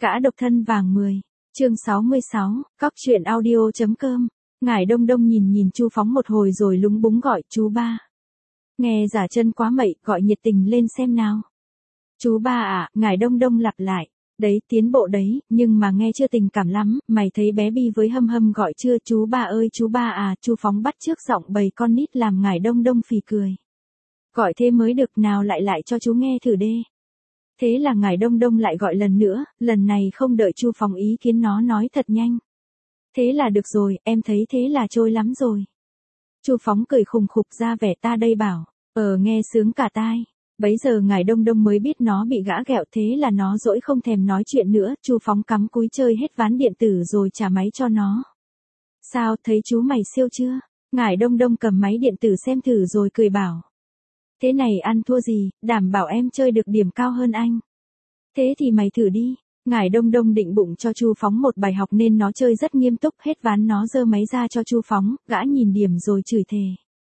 Gã độc thân vàng 10, chương 66, cóc truyện audio.com. Ngải Đông Đông nhìn Chu Phóng một hồi rồi lúng búng gọi chú ba. Nghe giả chân quá mậy, gọi nhiệt tình lên xem nào. Chú ba à, Ngải Đông Đông lặp lại. Đấy, tiến bộ đấy, nhưng mà nghe chưa tình cảm lắm, mày thấy bé Bi với Hâm Hâm gọi chưa? Chú ba ơi chú ba à, Chu Phóng bắt trước giọng bầy con nít làm Ngải Đông Đông phì cười. Gọi thế mới được, nào lại cho chú nghe thử đê. Thế là Ngải Đông Đông lại gọi lần nữa, lần này không đợi Chu Phóng ý kiến nó nói thật nhanh. Thế là được rồi, em thấy thế là trôi lắm rồi. Chu Phóng cười khùng khục ra vẻ ta đây bảo, nghe sướng cả tai. Bấy giờ Ngải Đông Đông mới biết nó bị gã ghẹo, thế là nó dỗi không thèm nói chuyện nữa. Chu Phóng cắm cúi chơi hết ván điện tử rồi trả máy cho nó. Sao, thấy chú mày siêu chưa? Ngải Đông Đông cầm máy điện tử xem thử rồi cười bảo. Thế này ăn thua gì, đảm bảo em chơi được điểm cao hơn anh. Thế thì mày thử đi. Ngải Đông Đông định bụng cho Chu Phóng một bài học nên nó chơi rất nghiêm túc, hết ván nó giơ máy ra cho Chu Phóng, gã nhìn điểm rồi chửi thề.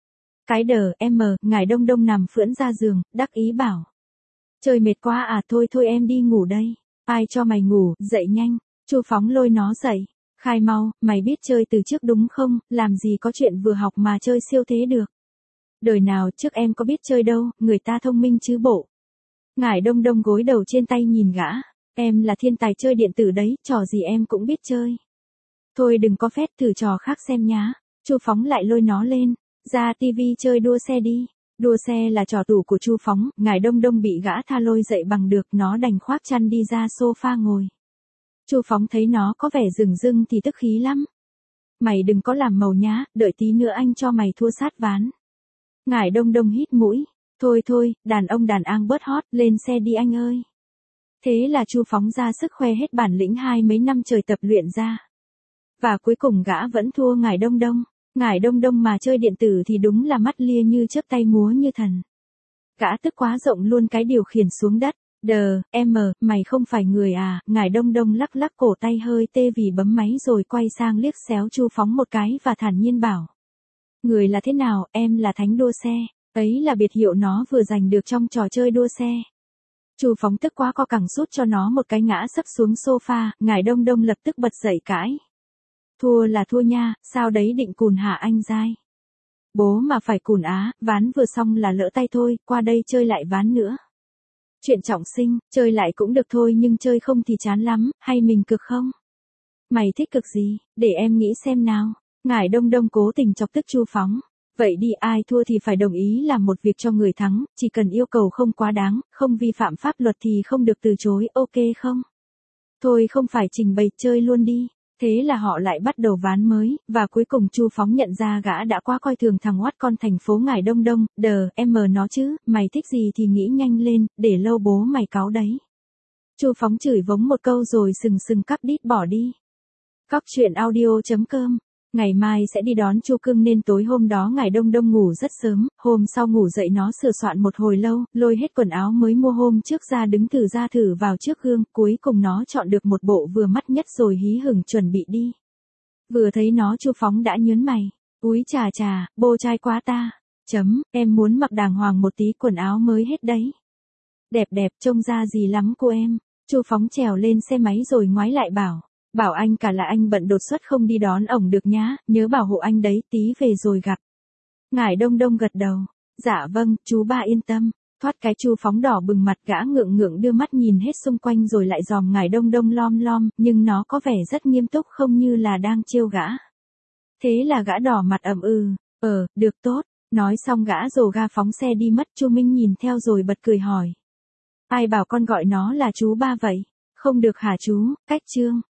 Cái đờ, em Ngải Đông Đông nằm phưỡn ra giường, đắc ý bảo. Chơi mệt quá à, thôi em đi ngủ đây. Ai cho mày ngủ, dậy nhanh. Chu Phóng lôi nó dậy. Khai mau, mày biết chơi từ trước đúng không, làm gì có chuyện vừa học mà chơi siêu thế được. Đời nào trước em có biết chơi đâu, người ta thông minh chứ bộ. Ngải Đông Đông gối đầu trên tay nhìn gã. Em là thiên tài chơi điện tử đấy, trò gì em cũng biết chơi. Thôi đừng có phét, thử trò khác xem nhá. Chu Phóng lại lôi nó lên. Ra tivi chơi đua xe đi. Đua xe là trò tủ của Chu Phóng. Ngải Đông Đông bị gã tha lôi dậy bằng được, nó đành khoác chăn đi ra sofa ngồi. Chu Phóng thấy nó có vẻ rừng rưng thì tức khí lắm. Mày đừng có làm màu nhá, đợi tí nữa anh cho mày thua sát ván. Ngải Đông Đông hít mũi. Thôi, đàn ông đàn ang bớt hót, lên xe đi anh ơi. Thế là Chu Phóng ra sức khoe hết bản lĩnh mấy năm trời tập luyện ra. Và cuối cùng gã vẫn thua Ngải Đông Đông. Ngải Đông Đông mà chơi điện tử thì đúng là mắt lia như chớp tay múa như thần. Gã tức quá rộng luôn cái điều khiển xuống đất. Mày không phải người à? Ngải Đông Đông lắc lắc cổ tay hơi tê vì bấm máy rồi quay sang liếc xéo Chu Phóng một cái và thản nhiên bảo. Người là thế nào, em là thánh đua xe. Ấy là biệt hiệu nó vừa giành được trong trò chơi đua xe. Chu Phóng tức quá co cẳng sút cho nó một cái ngã sấp xuống sofa, Ngải Đông Đông lập tức bật dậy cãi. Thua là thua nha, sao đấy định cùn hả anh dai? Bố mà phải cùn á, ván vừa xong là lỡ tay thôi, qua đây chơi lại ván nữa. Chuyện trọng sinh, chơi lại cũng được thôi nhưng chơi không thì chán lắm, hay mình cực không? Mày thích cực gì, để em nghĩ xem nào. Ngải Đông Đông cố tình chọc tức Chu Phóng. Vậy đi, ai thua thì phải đồng ý làm một việc cho người thắng, chỉ cần yêu cầu không quá đáng, không vi phạm pháp luật thì không được từ chối, ok không? Thôi không phải trình bày, chơi luôn đi. Thế là họ lại bắt đầu ván mới, và cuối cùng Chu Phóng nhận ra gã đã quá coi thường thằng oát con thành phố Ngải Đông Đông, nó chứ, mày thích gì thì nghĩ nhanh lên, để lâu bố mày cáu đấy. Chu Phóng chửi vống một câu rồi sừng cắp đít bỏ đi. Cóc truyện audio.com. Ngày mai sẽ đi đón Chu Cưng nên tối hôm đó Ngải Đông Đông ngủ rất sớm, hôm sau ngủ dậy nó sửa soạn một hồi lâu, lôi hết quần áo mới mua hôm trước ra đứng ra thử vào trước gương, cuối cùng nó chọn được một bộ vừa mắt nhất rồi hí hửng chuẩn bị đi. Vừa thấy nó Chu Phóng đã nhớn mày, úi chà, bô trai quá ta, em muốn mặc đàng hoàng một tí, quần áo mới hết đấy. Đẹp, trông ra gì lắm cô em. Chu Phóng trèo lên xe máy rồi ngoái lại bảo anh cả là anh bận đột xuất không đi đón ổng được nhá, nhớ bảo hộ anh đấy, tí về rồi gặp. Ngải Đông Đông gật đầu. Dạ vâng, chú ba yên tâm. Thoát cái Chu Phóng đỏ bừng mặt, gã ngượng đưa mắt nhìn hết xung quanh rồi lại dòm Ngải Đông Đông lom, nhưng nó có vẻ rất nghiêm túc không như là đang trêu gã. Thế là gã đỏ mặt được tốt. Nói xong gã rồ ga phóng xe đi mất. Chu Minh nhìn theo rồi bật cười hỏi. Ai bảo con gọi nó là chú ba vậy? Không được hả chú, cách chương.